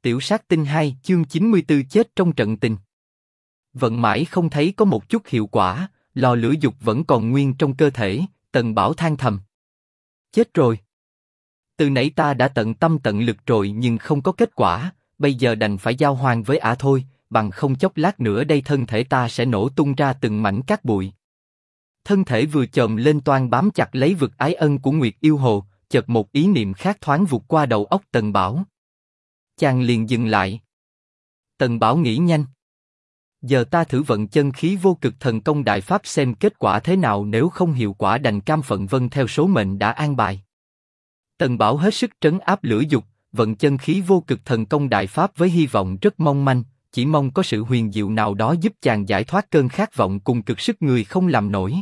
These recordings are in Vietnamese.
Tiểu sát tinh 2 chương 94 chết trong trận tình. Vận mãi không thấy có một chút hiệu quả, lò lửa dục vẫn còn nguyên trong cơ thể, Tần Bảo than thầm. Chết rồi. Từ nãy ta đã tận tâm tận lực rồi nhưng không có kết quả, bây giờ đành phải giao hoàng với ả thôi, bằng không chốc lát nữa đây thân thể ta sẽ nổ tung ra từng mảnh cát bụi. Thân thể vừa chồm lên toan bám chặt lấy vực ái ân của Nguyệt Yêu Hồ, chợt một ý niệm khác thoáng vụt qua đầu óc Tần Bảo. Chàng liền dừng lại. Tần Bảo nghĩ nhanh. Giờ ta thử vận chân khí vô cực thần công đại pháp xem kết quả thế nào, nếu không hiệu quả đành cam phận vâng theo số mệnh đã an bài. Tần Bảo hết sức trấn áp lửa dục, vận chân khí vô cực thần công đại pháp với hy vọng rất mong manh, chỉ mong có sự huyền diệu nào đó giúp chàng giải thoát cơn khát vọng cùng cực sức người không làm nổi.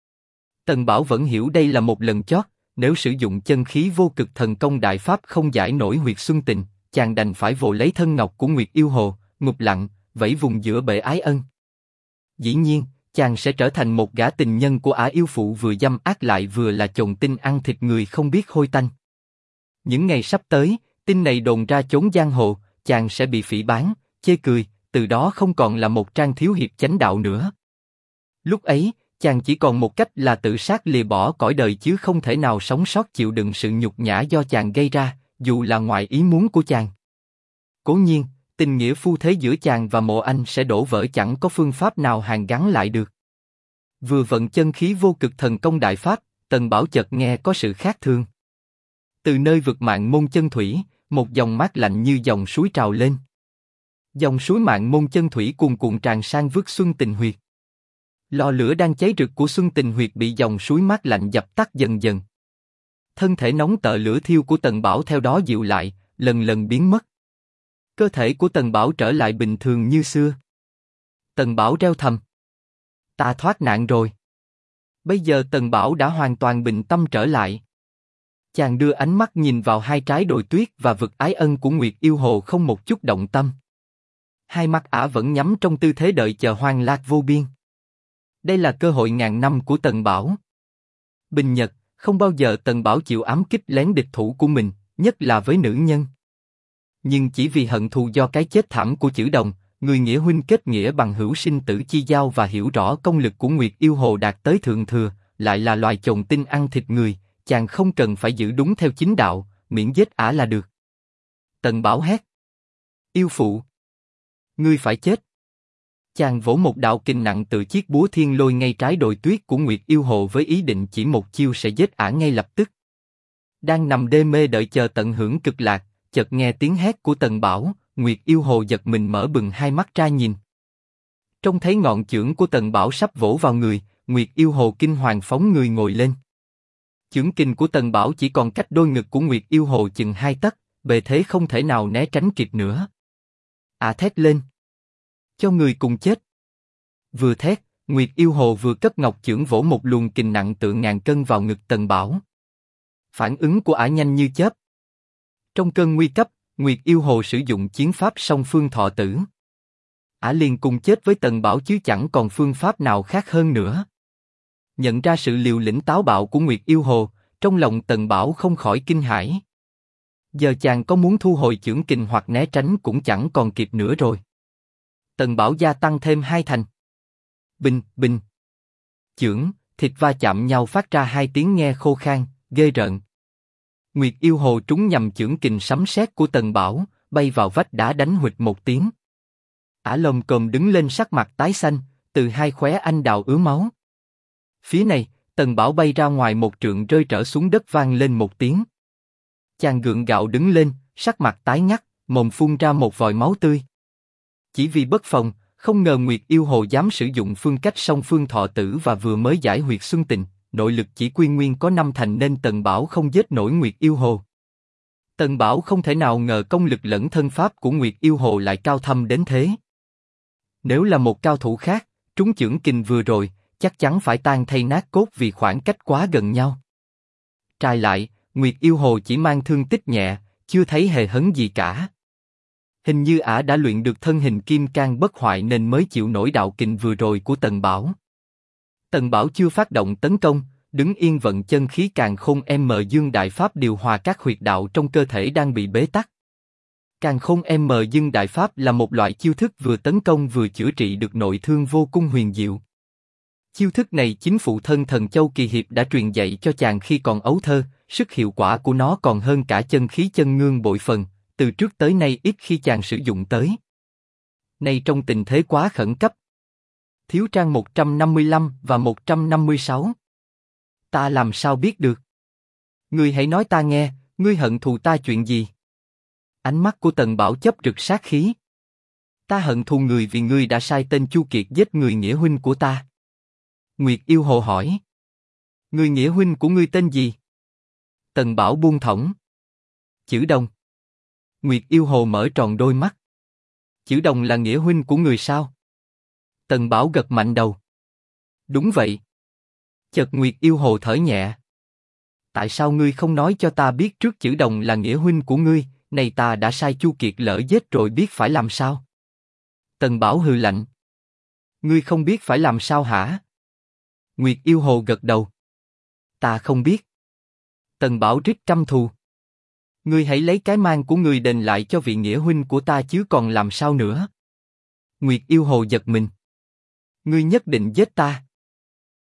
Tần Bảo vẫn hiểu đây là một lần chót, nếu sử dụng chân khí vô cực thần công đại pháp không giải nổi huyệt xuân tình, chàng đành phải vồ lấy thân ngọc của Nguyệt Yêu Hồ, ngục lặng, vẫy vùng giữa bể ái ân. Dĩ nhiên, chàng sẽ trở thành một gã tình nhân của ả yêu phụ vừa dâm ác lại vừa là chồn tinh ăn thịt người không biết hôi tanh. Những ngày sắp tới, tin này đồn ra chốn giang hồ, chàng sẽ bị phỉ báng, chê cười, từ đó không còn là một trang thiếu hiệp chánh đạo nữa. Lúc ấy, chàng chỉ còn một cách là tự sát lìa bỏ cõi đời chứ không thể nào sống sót chịu đựng sự nhục nhã do chàng gây ra, dù là ngoài ý muốn của chàng. Cố nhiên, tình nghĩa phu thế giữa chàng và Mộ Anh sẽ đổ vỡ, chẳng có phương pháp nào hàn gắn lại được. Vừa vận chân khí vô cực thần công đại pháp, Tần Bảo chợt nghe có sự khác thường. Từ nơi vực Mạn Môn chân thủy, một dòng mát lạnh như dòng suối trào lên. Dòng suối Mạn Môn chân thủy cuồn cuộn tràn sang vước xuân tình huyệt. Lò lửa đang cháy rực của xuân tình huyệt bị dòng suối mát lạnh dập tắt dần dần. Thân thể nóng tợ lửa thiêu của Tần Bảo theo đó dịu lại, lần lần biến mất. Cơ thể của Tần Bảo trở lại bình thường như xưa. Tần Bảo reo thầm. Ta thoát nạn rồi. Bây giờ Tần Bảo đã hoàn toàn bình tâm trở lại. Chàng đưa ánh mắt nhìn vào hai trái đồi tuyết và vực ái ân của Nguyệt Yêu Hồ không một chút động tâm. Hai mắt ả vẫn nhắm trong tư thế đợi chờ hoang lạc vô biên. Đây là cơ hội ngàn năm của Tần Bảo. Bình nhật, không bao giờ Tần Bảo chịu ám kích lén địch thủ của mình, nhất là với nữ nhân. Nhưng chỉ vì hận thù do cái chết thảm của Chữ Đồng, người nghĩa huynh kết nghĩa bằng hữu sinh tử chi giao và hiểu rõ công lực của Nguyệt Yêu Hồ đạt tới thượng thừa, lại là loài chồn tinh ăn thịt người, chàng không cần phải giữ đúng theo chính đạo, miễn giết ả là được. Tần Bảo hét. Yêu phụ! Ngươi phải chết! Chàng vỗ một đạo kình nặng từ chiếc búa thiên lôi ngay trái đồi tuyết của Nguyệt Yêu Hồ với ý định chỉ một chiêu sẽ giết ả ngay lập tức. Đang nằm đê mê đợi chờ tận hưởng cực lạc, chợt nghe tiếng hét của Tần Bảo, Nguyệt Yêu Hồ giật mình mở bừng hai mắt ra nhìn. Trông thấy ngọn chưởng của Tần Bảo sắp vỗ vào người, Nguyệt Yêu Hồ kinh hoàng phóng người ngồi lên. Chưởng kình của Tần Bảo chỉ còn cách đôi ngực của Nguyệt Yêu Hồ chừng 2 tấc, bề thế không thể nào né tránh kịp nữa. Ả thét lên. Cho người cùng chết. Vừa thét, Nguyệt Yêu Hồ vừa cất ngọc chưởng vỗ một luồng kình nặng tựa ngàn cân vào ngực Tần Bảo. Phản ứng của ả nhanh như chớp. Trong cơn nguy cấp, Nguyệt Yêu Hồ sử dụng chiến pháp song phương thọ tử. Ả liền cùng chết với Tần Bảo chứ chẳng còn phương pháp nào khác hơn nữa. Nhận ra sự liều lĩnh táo bạo của Nguyệt Yêu Hồ, trong lòng Tần Bảo không khỏi kinh hãi. Giờ chàng có muốn thu hồi chưởng kình hoặc né tránh cũng chẳng còn kịp nữa rồi. Tần Bảo gia tăng thêm 2 thành. Bình, bình. Chưởng, thịt va chạm nhau phát ra 2 tiếng nghe khô khan, ghê rợn. Nguyệt Yêu Hồ trúng nhầm chưởng kình sấm sét của Tần Bảo, bay vào vách đá đánh huỵch một tiếng. Ả lồm cồm đứng lên sắc mặt tái xanh, từ hai khóe anh đào ứa máu. Phía này, Tần Bảo bay ra ngoài một trượng rơi trở xuống đất vang lên một tiếng. Chàng gượng gạo đứng lên, sắc mặt tái nhăn, mồm phun ra một vòi máu tươi. Chỉ vì bất phòng, không ngờ Nguyệt Yêu Hồ dám sử dụng phương cách song phương thọ tử và vừa mới giải huyệt xuân tình, nội lực chỉ quy nguyên có 5 thành nên Tần Bảo không giết nổi Nguyệt Yêu Hồ. Tần Bảo không thể nào ngờ công lực lẫn thân pháp của Nguyệt Yêu Hồ lại cao thâm đến thế. Nếu là một cao thủ khác, trúng chưởng kình vừa rồi, chắc chắn phải tan thay nát cốt vì khoảng cách quá gần nhau. Trái lại, Nguyệt Yêu Hồ chỉ mang thương tích nhẹ, chưa thấy hề hấn gì cả. Hình như ả đã luyện được thân hình kim cang bất hoại nên mới chịu nổi đạo kình vừa rồi của Tần Bảo. Tần Bảo chưa phát động tấn công, đứng yên vận chân khí càn khôn dương đại pháp điều hòa các huyệt đạo trong cơ thể đang bị bế tắc. Càn khôn M dưng đại pháp là một loại chiêu thức vừa tấn công vừa chữa trị được nội thương vô cùng huyền diệu. Chiêu thức này chính phụ thân thần Châu Kỳ Hiệp đã truyền dạy cho chàng khi còn ấu thơ, sức hiệu quả của nó còn hơn cả chân khí chân ngương bội phần, từ trước tới nay ít khi chàng sử dụng tới. Nay trong tình thế quá khẩn cấp. Thiếu trang 155 và 156. Ta làm sao biết được? Ngươi hãy nói ta nghe, ngươi hận thù ta chuyện gì? Ánh mắt của Tần Bảo chấp rực sát khí. Ta hận thù người vì ngươi đã sai tên Chu Kiệt giết người nghĩa huynh của ta. Nguyệt Yêu Hồ hỏi. Người nghĩa huynh của ngươi tên gì? Tần Bảo buông thõng. Chử Đồng. Nguyệt Yêu Hồ mở tròn đôi mắt. Chử Đồng là nghĩa huynh của người sao? Tần Bảo gật mạnh đầu. Đúng vậy. Chợt Nguyệt Yêu Hồ thở nhẹ. Tại sao ngươi không nói cho ta biết trước Chử Đồng là nghĩa huynh của ngươi, này ta đã sai Chu Kiệt lỡ giết rồi biết phải làm sao? Tần Bảo hừ lạnh. Ngươi không biết phải làm sao hả? Nguyệt Yêu Hồ gật đầu. Ta không biết. Tần Bảo rít căm thù. Ngươi hãy lấy cái mang của ngươi đền lại cho vị nghĩa huynh của ta chứ còn làm sao nữa? Nguyệt Yêu Hồ giật mình. Ngươi nhất định giết ta.